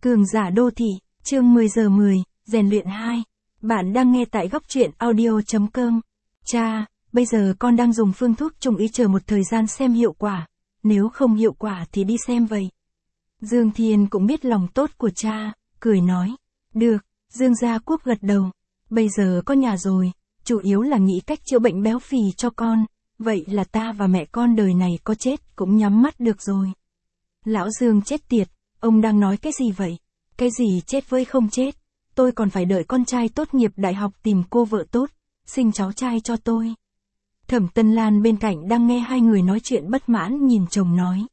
Cường giả đô thị, chương 10 giờ 10, rèn luyện 2. Bạn đang nghe tại góc truyện audio.com. Cha, bây giờ con đang dùng phương thuốc trùng ý chờ một thời gian xem hiệu quả. Nếu không hiệu quả thì đi xem vậy. Dương Thiên cũng biết lòng tốt của cha, cười nói. Được, Dương Gia Quốc gật đầu. Bây giờ có nhà rồi, chủ yếu là nghĩ cách chữa bệnh béo phì cho con. Vậy là ta và mẹ con đời này có chết cũng nhắm mắt được rồi. Lão Dương chết tiệt, ông đang nói cái gì vậy? Cái gì chết với không chết? Tôi còn phải đợi con trai tốt nghiệp đại học tìm cô vợ tốt, sinh cháu trai cho tôi. Thẩm Tân Lan bên cạnh đang nghe hai người nói chuyện bất mãn nhìn chồng nói.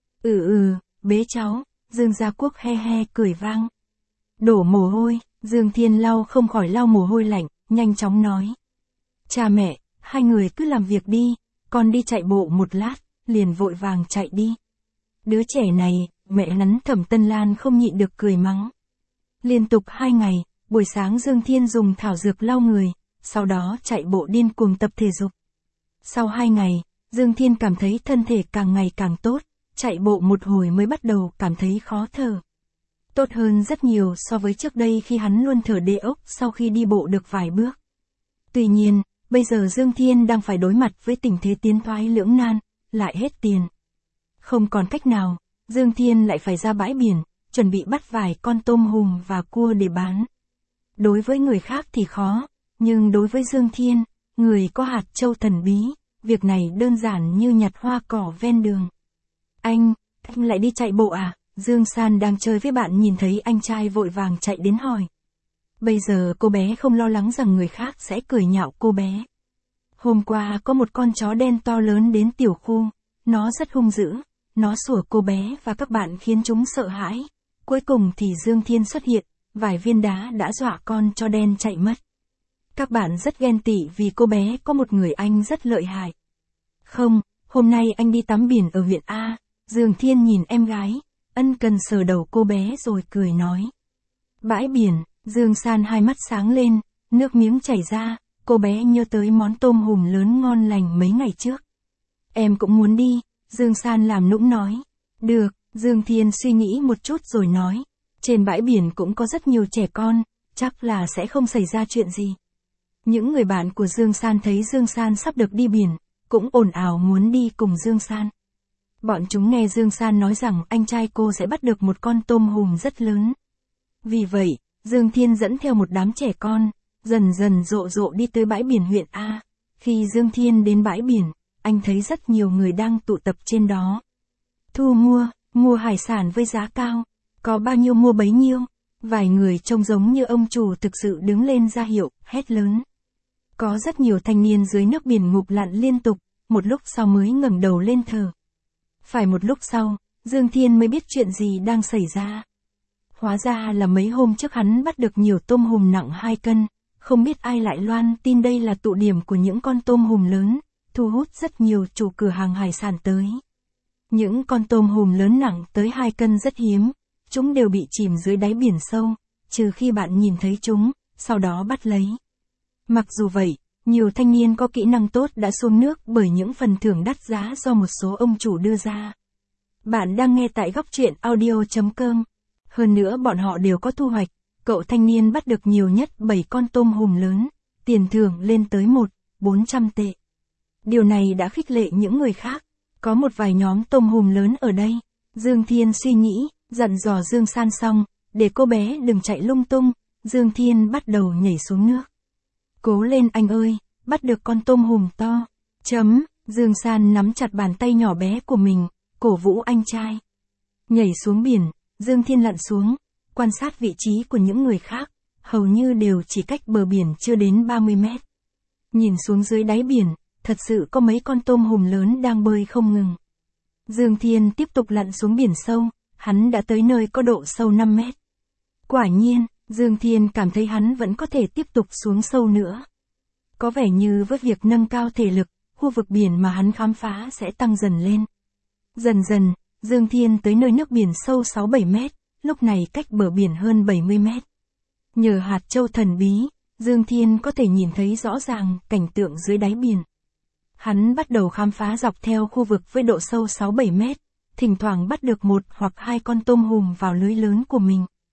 Bế cháu, Dương Gia Quốc he he cười vang. Đổ mồ hôi, Dương Thiên không khỏi lau mồ hôi lạnh, nhanh chóng nói. Cha mẹ, hai người cứ làm việc đi, con đi chạy bộ một lát, liền vội vàng chạy đi. Đứa trẻ này, mẹ hắn Thẩm Tân Lan không nhịn được cười mắng. Liên tục 2 ngày, buổi sáng Dương Thiên dùng thảo dược lau người, sau đó chạy bộ điên cuồng tập thể dục. Sau 2 ngày, Dương Thiên cảm thấy thân thể càng ngày càng tốt, chạy bộ một hồi mới bắt đầu cảm thấy khó thở. Tốt hơn rất nhiều so với trước đây khi hắn luôn thở đê ốc sau khi đi bộ được vài bước. Tuy nhiên, bây giờ Dương Thiên đang phải đối mặt với tình thế tiến thoái lưỡng nan, lại hết tiền. Không còn cách nào, Dương Thiên lại phải ra bãi biển, chuẩn bị bắt vài con tôm hùm và cua để bán. Đối với người khác thì khó, nhưng đối với Dương Thiên, người có hạt châu thần bí, việc này đơn giản như nhặt hoa cỏ ven đường. Anh lại đi chạy bộ à? Dương San đang chơi với bạn nhìn thấy anh trai vội vàng chạy đến hỏi. Bây giờ cô bé không lo lắng rằng người khác sẽ cười nhạo cô bé. Hôm qua có một con chó đen to lớn đến tiểu khu, nó rất hung dữ, nó sủa cô bé và các bạn khiến chúng sợ hãi. Cuối cùng thì Dương Thiên xuất hiện, vài viên đá đã dọa con chó đen chạy mất. Các bạn rất ghen tị vì cô bé có một người anh rất lợi hại. Không, hôm nay anh đi tắm biển ở huyện A, Dương Thiên nhìn em gái, ân cần sờ đầu cô bé rồi cười nói. Bãi biển, Dương San hai mắt sáng lên, nước miếng chảy ra, cô bé nhớ tới món tôm hùm lớn ngon lành mấy ngày trước. Em cũng muốn đi, Dương San làm nũng nói. Được, Dương Thiên suy nghĩ một chút rồi nói. Trên bãi biển cũng có rất nhiều trẻ con, chắc là sẽ không xảy ra chuyện gì. Những người bạn của Dương San thấy Dương San sắp được đi biển, cũng ồn ào muốn đi cùng Dương San. Bọn chúng nghe Dương San nói rằng anh trai cô sẽ bắt được một con tôm hùm rất lớn. Vì vậy, Dương Thiên dẫn theo một đám trẻ con, dần dần rộ rộ đi tới bãi biển huyện A. Khi Dương Thiên đến bãi biển, anh thấy rất nhiều người đang tụ tập trên đó. Thu mua hải sản với giá cao, có bao nhiêu mua bấy nhiêu. Vài người trông giống như ông chủ thực sự đứng lên ra hiệu, hét lớn. Có rất nhiều thanh niên dưới nước biển ngụp lặn liên tục, một lúc sau mới ngẩng đầu lên thở. Phải một lúc sau, Dương Thiên mới biết chuyện gì đang xảy ra. Hóa ra là mấy hôm trước hắn bắt được nhiều tôm hùm nặng 2 cân, không biết ai lại loan tin đây là tụ điểm của những con tôm hùm lớn, thu hút rất nhiều chủ cửa hàng hải sản tới. Những con tôm hùm lớn nặng tới 2 cân rất hiếm, chúng đều bị chìm dưới đáy biển sâu, trừ khi bạn nhìn thấy chúng, sau đó bắt lấy. Mặc dù vậy, nhiều thanh niên có kỹ năng tốt đã xuống nước bởi những phần thưởng đắt giá do một số ông chủ đưa ra. Bạn đang nghe tại góc truyện audio.com. Hơn nữa bọn họ đều có thu hoạch, cậu thanh niên bắt được nhiều nhất 7 con tôm hùm lớn, tiền thưởng lên tới 400 tệ. Điều này đã khích lệ những người khác, có một vài nhóm tôm hùm lớn ở đây. Dương Thiên suy nghĩ, dặn dò Dương San xong, để cô bé đừng chạy lung tung, Dương Thiên bắt đầu nhảy xuống nước. Cố lên anh ơi, bắt được con tôm hùm to. Dương San nắm chặt bàn tay nhỏ bé của mình, cổ vũ anh trai. Nhảy xuống biển, Dương Thiên lặn xuống, quan sát vị trí của những người khác, hầu như đều chỉ cách bờ biển chưa đến 30 mét. Nhìn xuống dưới đáy biển, thật sự có mấy con tôm hùm lớn đang bơi không ngừng. Dương Thiên tiếp tục lặn xuống biển sâu, hắn đã tới nơi có độ sâu 5 mét. Quả nhiên, Dương Thiên cảm thấy hắn vẫn có thể tiếp tục xuống sâu nữa. Có vẻ như với việc nâng cao thể lực, khu vực biển mà hắn khám phá sẽ tăng dần lên. Dần dần, Dương Thiên tới nơi nước biển sâu 6-7 mét, lúc này cách bờ biển hơn 70 mét. Nhờ hạt châu thần bí, Dương Thiên có thể nhìn thấy rõ ràng cảnh tượng dưới đáy biển. Hắn bắt đầu khám phá dọc theo khu vực với độ sâu 6-7 mét, thỉnh thoảng bắt được 1 hoặc 2 con tôm hùm vào lưới lớn của mình,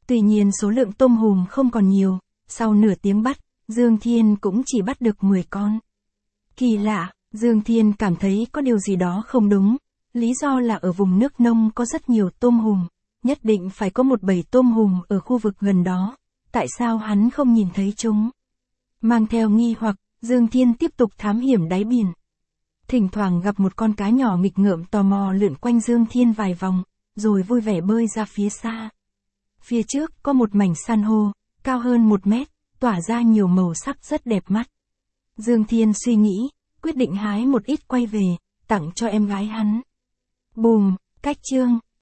Tuy nhiên số lượng tôm hùm không còn nhiều, sau nửa tiếng bắt, Dương Thiên cũng chỉ bắt được 10 con. Kỳ lạ, Dương Thiên cảm thấy có điều gì đó không đúng, lý do là ở vùng nước nông có rất nhiều tôm hùm, nhất định phải có một bầy tôm hùm ở khu vực gần đó, tại sao hắn không nhìn thấy chúng? Mang theo nghi hoặc, Dương Thiên tiếp tục thám hiểm đáy biển. Thỉnh thoảng gặp một con cá nhỏ nghịch ngợm tò mò lượn quanh Dương Thiên vài vòng, rồi vui vẻ bơi ra phía xa. Phía trước có một mảnh san hô, cao hơn 1 mét, tỏa ra nhiều màu sắc rất đẹp mắt. Dương Thiên suy nghĩ, quyết định hái một ít quay về, tặng cho em gái hắn. Bùm, cách chương.